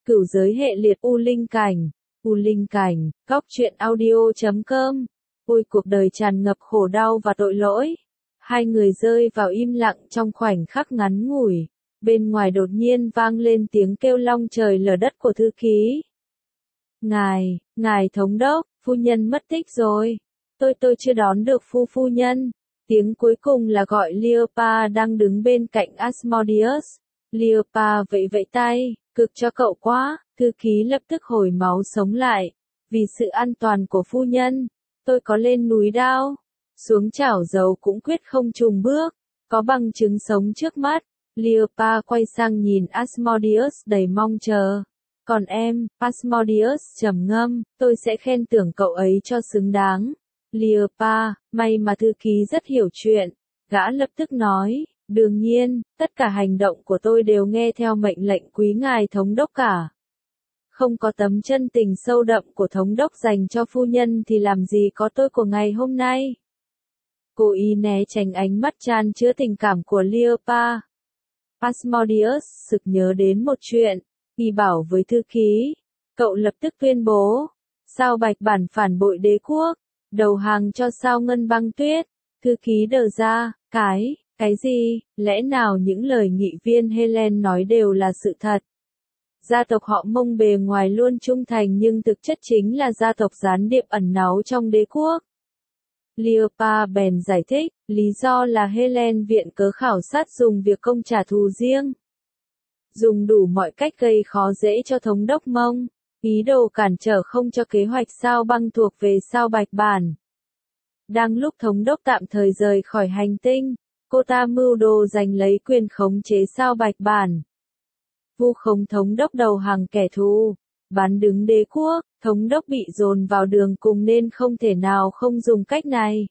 Cửu giới hệ liệt U Linh Cảnh, góc truyện audio.com. Ôi cuộc đời tràn ngập khổ đau và tội lỗi. Hai người rơi vào im lặng trong khoảnh khắc ngắn ngủi. Bên ngoài đột nhiên vang lên tiếng kêu long trời lở đất của thư ký. Ngài thống đốc, phu nhân mất tích rồi. Tôi chưa đón được phu nhân. Tiếng cuối cùng là gọi Leopa đang đứng bên cạnh Asmodeus. Leopa vẫy tay, cực cho cậu quá. Thư ký lập tức hồi máu sống lại. Vì sự an toàn của phu nhân, tôi có lên núi đao, xuống chảo dầu cũng quyết không chùn bước. Có bằng chứng sống trước mắt. Leopa quay sang nhìn Asmodeus đầy mong chờ. Còn em, Asmodeus trầm ngâm, tôi sẽ khen thưởng cậu ấy cho xứng đáng. Leopa, may mà thư ký rất hiểu chuyện. Gã lập tức nói, đương nhiên, tất cả hành động của tôi đều nghe theo mệnh lệnh quý ngài thống đốc cả. Không có tấm chân tình sâu đậm của thống đốc dành cho phu nhân thì làm gì có tôi của ngày hôm nay. Cô ý né tránh ánh mắt chan chứa tình cảm của Leopa. Asmodeus sực nhớ đến một chuyện, y bảo với thư ký, cậu lập tức tuyên bố, sao Bạch Bản phản bội đế quốc, đầu hàng cho sao Ngân Băng Tuyết. Thư ký đờ ra, cái gì, lẽ nào những lời nghị viên Helen nói đều là sự thật? Gia tộc họ Mông bề ngoài luôn trung thành nhưng thực chất chính là gia tộc gián điệp ẩn náu trong đế quốc. Leopa bèn giải thích, lý do là Helen viện cớ khảo sát dùng việc công trả thù riêng. Dùng đủ mọi cách gây khó dễ cho thống đốc Mông, ý đồ cản trở không cho kế hoạch sao Băng thuộc về sao Bạch Bản. Đang lúc thống đốc tạm thời rời khỏi hành tinh, cô ta mưu đồ giành lấy quyền khống chế sao Bạch Bản. Vu khống thống đốc đầu hàng kẻ thù, bán đứng đế quốc, thống đốc bị dồn vào đường cùng nên không thể nào không dùng cách này.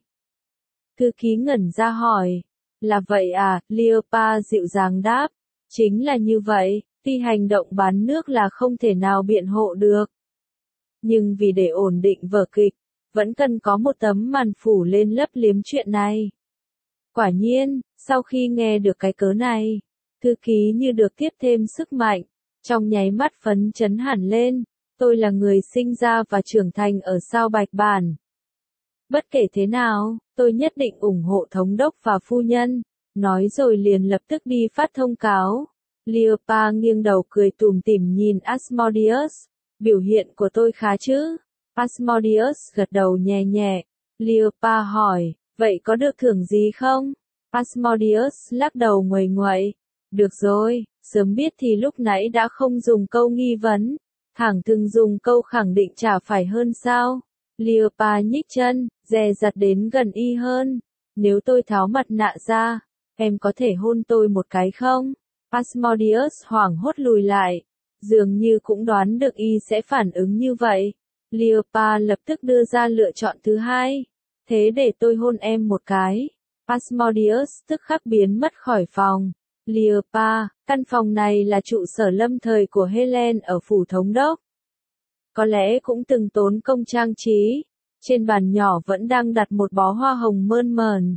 Thư ký ngẩn ra hỏi, là vậy à? Leopa dịu dàng đáp, chính là như vậy, tuy hành động bán nước là không thể nào biện hộ được. Nhưng vì để ổn định vở kịch, vẫn cần có một tấm màn phủ lên lấp liếm chuyện này. Quả nhiên, sau khi nghe được cái cớ này, thư ký như được tiếp thêm sức mạnh, trong nháy mắt phấn chấn hẳn lên, tôi là người sinh ra và trưởng thành ở sao Bạch Bản. Bất kể thế nào, tôi nhất định ủng hộ thống đốc và phu nhân, nói rồi liền lập tức đi phát thông cáo. Leopa nghiêng đầu cười tủm tỉm nhìn Asmodeus, biểu hiện của tôi khá chứ? Asmodeus gật đầu nhẹ nhẹ. Leopa hỏi, vậy có được thưởng gì không? Asmodeus lắc đầu nguầy nguậy. Được rồi, sớm biết thì lúc nãy đã không dùng câu nghi vấn, thẳng thừng dùng câu khẳng định chả phải hơn sao? Leopa nhích chân, dè dặt đến gần y hơn. Nếu tôi tháo mặt nạ ra, em có thể hôn tôi một cái không? Asmodeus hoảng hốt lùi lại, dường như cũng đoán được y sẽ phản ứng như vậy. Leopa lập tức đưa ra lựa chọn thứ hai. Thế để tôi hôn em một cái. Asmodeus tức khắc biến mất khỏi phòng. Leopa, căn phòng này là trụ sở lâm thời của Helen ở phủ thống đốc. Có lẽ cũng từng tốn công trang trí. Trên bàn nhỏ vẫn đang đặt một bó hoa hồng mơn mởn.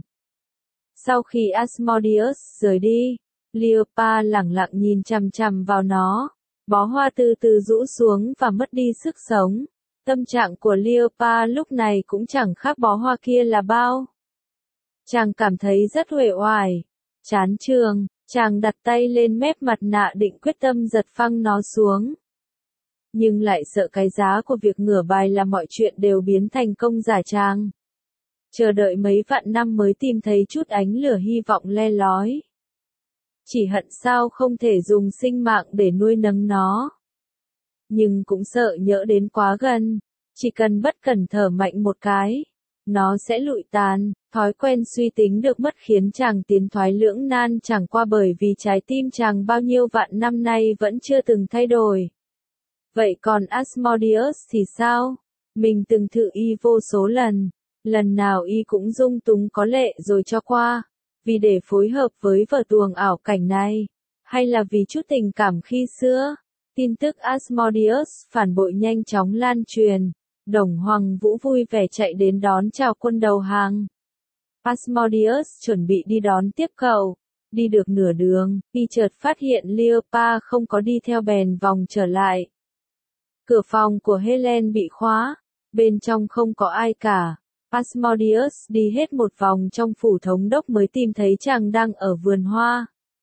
Sau khi Asmodeus rời đi, Leopa lẳng lặng nhìn chằm chằm vào nó. Bó hoa từ từ rũ xuống và mất đi sức sống. Tâm trạng của Leopa lúc này cũng chẳng khác bó hoa kia là bao. Chàng cảm thấy rất uể oải, chán chường, chàng đặt tay lên mép mặt nạ định quyết tâm giật phăng nó xuống. Nhưng lại sợ cái giá của việc ngửa bài là mọi chuyện đều biến thành công giả trang. Chờ đợi mấy vạn năm mới tìm thấy chút ánh lửa hy vọng le lói. Chỉ hận sao không thể dùng sinh mạng để nuôi nấng nó. Nhưng cũng sợ nhỡ đến quá gần, chỉ cần bất cẩn thở mạnh một cái, nó sẽ lụi tàn. Thói quen suy tính được mất khiến chàng tiến thoái lưỡng nan chẳng qua bởi vì trái tim chàng bao nhiêu vạn năm nay vẫn chưa từng thay đổi. Vậy còn Asmodeus thì sao? Mình từng thử y vô số lần nào y cũng dung túng có lệ rồi cho qua, vì để phối hợp với vở tuồng ảo cảnh này, hay là vì chút tình cảm khi xưa? Tin tức Asmodeus phản bội nhanh chóng lan truyền, Đồng Hoàng Vũ vui vẻ chạy đến đón chào quân đầu hàng. Asmodeus chuẩn bị đi đón tiếp cậu, Đi được nửa đường, y chợt phát hiện Leopa không có đi theo bèn vòng trở lại. Cửa phòng của Helen bị khóa, bên trong không có ai cả. Asmodeus đi hết một vòng trong phủ thống đốc mới tìm thấy chàng đang ở vườn hoa.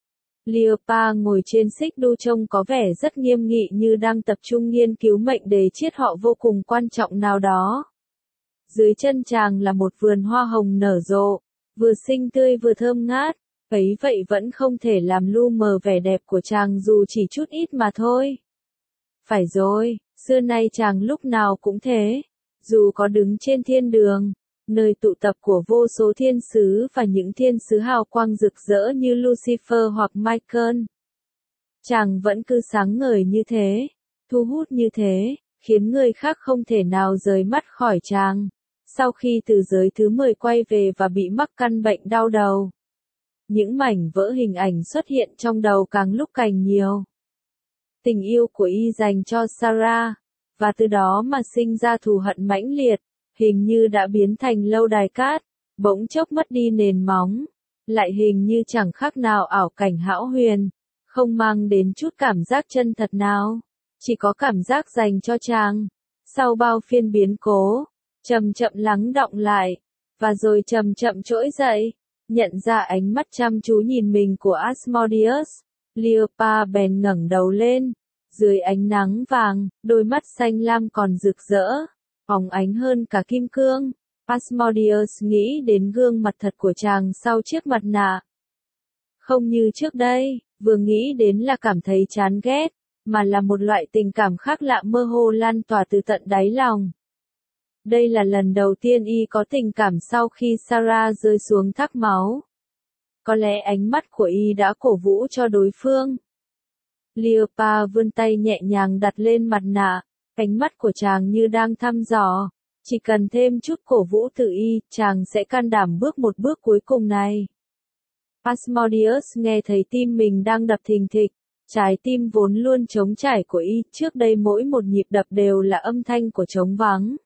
Leopa ngồi trên xích đu trông có vẻ rất nghiêm nghị như đang tập trung nghiên cứu mệnh đề triết họ vô cùng quan trọng nào đó. Dưới chân chàng là một vườn hoa hồng nở rộ, vừa xinh tươi vừa thơm ngát, ấy vậy vẫn không thể làm lu mờ vẻ đẹp của chàng dù chỉ chút ít mà thôi. Phải rồi, xưa nay chàng lúc nào cũng thế, dù có đứng trên thiên đường, nơi tụ tập của vô số thiên sứ và những thiên sứ hào quang rực rỡ như Lucifer hoặc Michael. Chàng vẫn cứ sáng ngời như thế, thu hút như thế, khiến người khác không thể nào rời mắt khỏi chàng. Sau khi từ giới thứ 10 quay về và bị mắc căn bệnh đau đầu, những mảnh vỡ hình ảnh xuất hiện trong đầu càng lúc càng nhiều. Tình yêu của y dành cho Sarah, và từ đó mà sinh ra thù hận mãnh liệt, hình như đã biến thành lâu đài cát, bỗng chốc mất đi nền móng, lại hình như chẳng khác nào ảo cảnh hão huyền, không mang đến chút cảm giác chân thật nào, chỉ có cảm giác dành cho chàng. Sau bao phiên biến cố, chậm chậm lắng đọng lại, và rồi chậm chậm trỗi dậy, nhận ra ánh mắt chăm chú nhìn mình của Asmodeus, Leopa bèn ngẩng đầu lên, dưới ánh nắng vàng, đôi mắt xanh lam còn rực rỡ, phóng ánh hơn cả kim cương. Asmodeus nghĩ đến gương mặt thật của chàng sau chiếc mặt nạ. Không như trước đây, vừa nghĩ đến là cảm thấy chán ghét, mà là một loại tình cảm khác lạ mơ hồ lan tỏa từ tận đáy lòng. Đây là lần đầu tiên y có tình cảm sau khi Sarah rơi xuống thác máu. Có lẽ ánh mắt của y đã cổ vũ cho đối phương. Leopa vươn tay nhẹ nhàng đặt lên mặt nạ, ánh mắt của chàng như đang thăm dò. Chỉ cần thêm chút cổ vũ từ y, chàng sẽ can đảm bước một bước cuối cùng này. Asmodeus nghe thấy tim mình đang đập thình thịch, trái tim vốn luôn trống trải của y, trước đây mỗi một nhịp đập đều là âm thanh của trống vắng.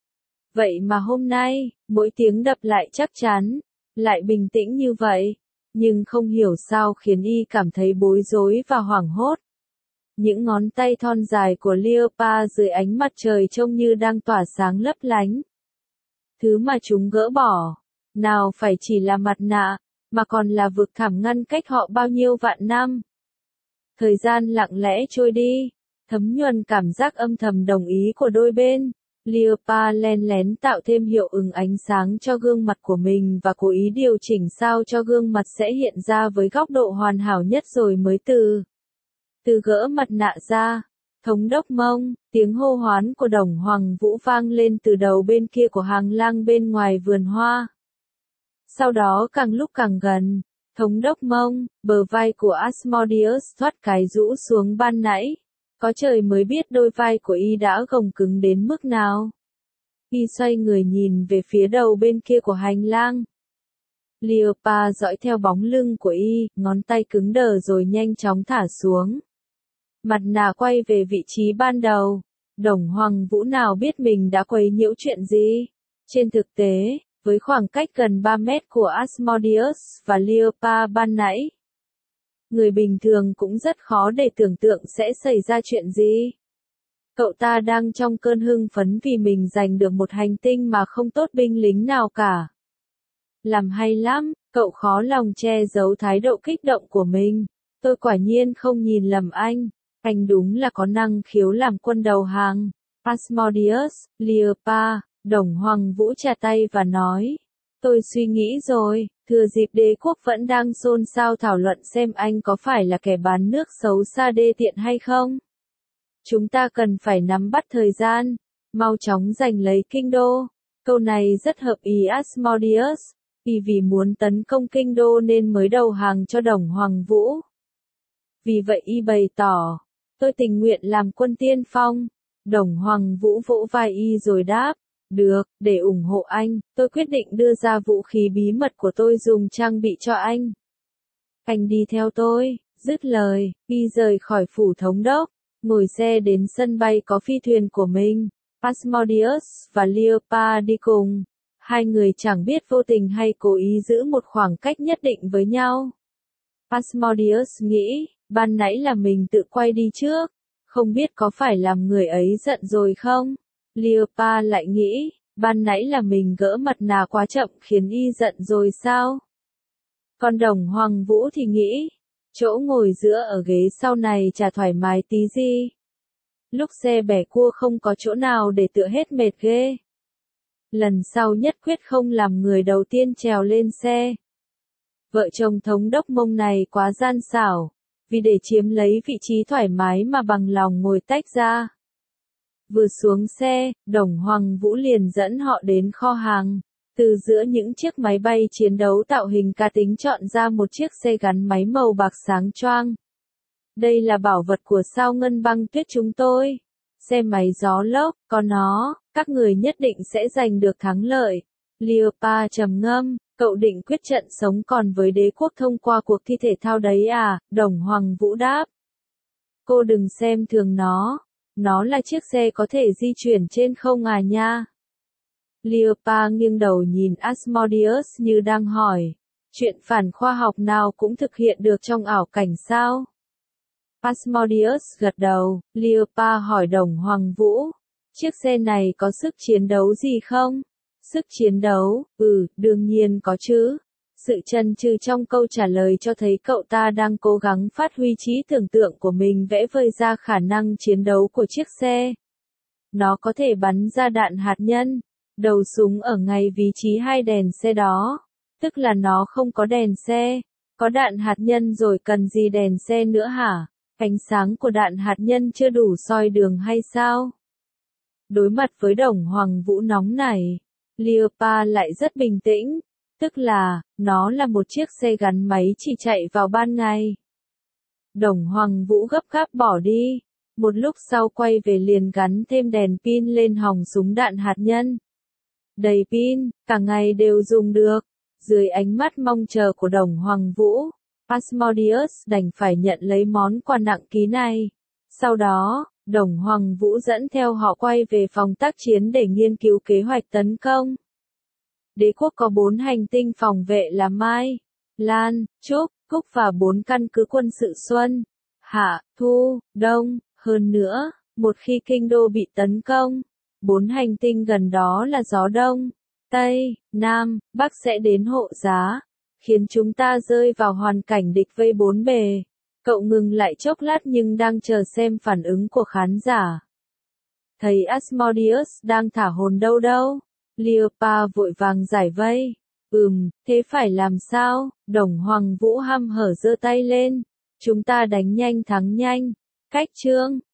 Vậy mà hôm nay, mỗi tiếng đập lại chắc chắn, lại bình tĩnh như vậy, nhưng không hiểu sao khiến y cảm thấy bối rối và hoảng hốt. Những ngón tay thon dài của Leopa dưới ánh mặt trời trông như đang tỏa sáng lấp lánh. Thứ mà chúng gỡ bỏ, nào phải chỉ là mặt nạ, mà còn là vực thẳm ngăn cách họ bao nhiêu vạn năm. Thời gian lặng lẽ trôi đi, thấm nhuần cảm giác âm thầm đồng ý của đôi bên. Leopa len lén tạo thêm hiệu ứng ánh sáng cho gương mặt của mình và cố ý điều chỉnh sao cho gương mặt sẽ hiện ra với góc độ hoàn hảo nhất rồi mới từ gỡ mặt nạ ra. Thống đốc Mông, tiếng hô hoán của Đồng Hoàng Vũ vang lên từ đầu bên kia của hàng lang bên ngoài vườn hoa. Sau đó càng lúc càng gần, Thống đốc Mông, bờ vai của Asmodeus thoát cái rũ xuống ban nãy. Có trời mới biết đôi vai của y đã gồng cứng đến mức nào. Y xoay người nhìn về phía đầu bên kia của hành lang. Leopa dõi theo bóng lưng của y, ngón tay cứng đờ rồi nhanh chóng thả xuống. Mặt nạ quay về vị trí ban đầu. Đồng Hoàng Vũ nào biết mình đã quấy nhiễu chuyện gì. Trên thực tế, với khoảng cách gần 3 mét của Asmodeus và Leopa ban nãy, người bình thường cũng rất khó để tưởng tượng sẽ xảy ra chuyện gì. Cậu ta đang trong cơn hưng phấn vì mình giành được một hành tinh mà không tốt binh lính nào cả. Làm hay lắm, cậu khó lòng che giấu thái độ kích động của mình. Tôi quả nhiên không nhìn lầm anh đúng là có năng khiếu làm quân đầu hàng. Asmodeus, Leopa, Đồng Hoàng Vũ chà tay và nói. Tôi suy nghĩ rồi, thừa dịp đế quốc vẫn đang xôn xao thảo luận xem anh có phải là kẻ bán nước xấu xa đê tiện hay không. Chúng ta cần phải nắm bắt thời gian, mau chóng giành lấy kinh đô. Câu này rất hợp ý Asmodeus, vì muốn tấn công kinh đô nên mới đầu hàng cho Đồng Hoàng Vũ. Vì vậy y bày tỏ, tôi tình nguyện làm quân tiên phong. Đồng Hoàng Vũ vỗ vai y rồi đáp. Được, để ủng hộ anh, tôi quyết định đưa ra vũ khí bí mật của tôi dùng trang bị cho anh. Anh đi theo tôi, dứt lời, y rời khỏi phủ thống đốc, ngồi xe đến sân bay có phi thuyền của mình. Asmodeus và Leopa đi cùng. Hai người chẳng biết vô tình hay cố ý giữ một khoảng cách nhất định với nhau. Asmodeus nghĩ, ban nãy là mình tự quay đi trước, không biết có phải làm người ấy giận rồi không? Cleopa lại nghĩ, ban nãy là mình gỡ mặt nạ quá chậm khiến y giận rồi sao? Còn Đồng Hoàng Vũ thì nghĩ, chỗ ngồi giữa ở ghế sau này chả thoải mái tí gì. Lúc xe bẻ cua không có chỗ nào để tựa hết mệt ghê. Lần sau nhất quyết không làm người đầu tiên trèo lên xe. Vợ chồng thống đốc Mông này quá gian xảo, vì để chiếm lấy vị trí thoải mái mà bằng lòng ngồi tách ra. Vừa xuống xe, Đồng Hoàng Vũ liền dẫn họ đến kho hàng. Từ giữa những chiếc máy bay chiến đấu tạo hình cá tính chọn ra một chiếc xe gắn máy màu bạc sáng choang. Đây là bảo vật của sao Ngân Băng Tuyết chúng tôi. Xe máy gió lốc, có nó, các người nhất định sẽ giành được thắng lợi. Cleopa trầm ngâm, cậu định quyết trận sống còn với đế quốc thông qua cuộc thi thể thao đấy à? Đồng Hoàng Vũ đáp. Cô đừng xem thường nó là chiếc xe có thể di chuyển trên không à nha. Cleopa nghiêng đầu nhìn Asmodeus như đang hỏi, chuyện phản khoa học nào cũng thực hiện được trong ảo cảnh sao? Asmodeus gật đầu, Cleopa hỏi Đồng Hoàng Vũ, chiếc xe này có sức chiến đấu gì không? Sức chiến đấu, đương nhiên có chứ. Sự chần chừ trong câu trả lời cho thấy cậu ta đang cố gắng phát huy trí tưởng tượng của mình vẽ vời ra khả năng chiến đấu của chiếc xe. Nó có thể bắn ra đạn hạt nhân. Đầu súng ở ngay vị trí hai đèn xe đó. Tức là nó không có đèn xe. Có đạn hạt nhân rồi cần gì đèn xe nữa hả? Ánh sáng của đạn hạt nhân chưa đủ soi đường hay sao? Đối mặt với Đồng Hoàng Vũ nóng này, Cleopa lại rất bình tĩnh. Tức là, nó là một chiếc xe gắn máy chỉ chạy vào ban ngày. Đồng Hoàng Vũ gấp gáp bỏ đi. Một lúc sau quay về liền gắn thêm đèn pin lên hòng súng đạn hạt nhân. Đầy pin, cả ngày đều dùng được. Dưới ánh mắt mong chờ của Đồng Hoàng Vũ, Asmodeus đành phải nhận lấy món quà nặng ký này. Sau đó, Đồng Hoàng Vũ dẫn theo họ quay về phòng tác chiến để nghiên cứu kế hoạch tấn công. Đế quốc có 4 hành tinh phòng vệ là Mai, Lan, Trúc, Cúc và 4 căn cứ quân sự Xuân, Hạ, Thu, Đông. Hơn nữa, một khi kinh đô bị tấn công, 4 hành tinh gần đó là gió Đông, Tây, Nam, Bắc sẽ đến hộ giá, khiến chúng ta rơi vào hoàn cảnh địch vây bốn bề. Cậu ngừng lại chốc lát nhưng đang chờ xem phản ứng của khán giả. Thấy Asmodeus đang thả hồn đâu. Cleopa vội vàng giải vây. Thế phải làm sao? Đồng Hoàng Vũ hăm hở giơ tay lên. Chúng ta đánh nhanh thắng nhanh. Cách chương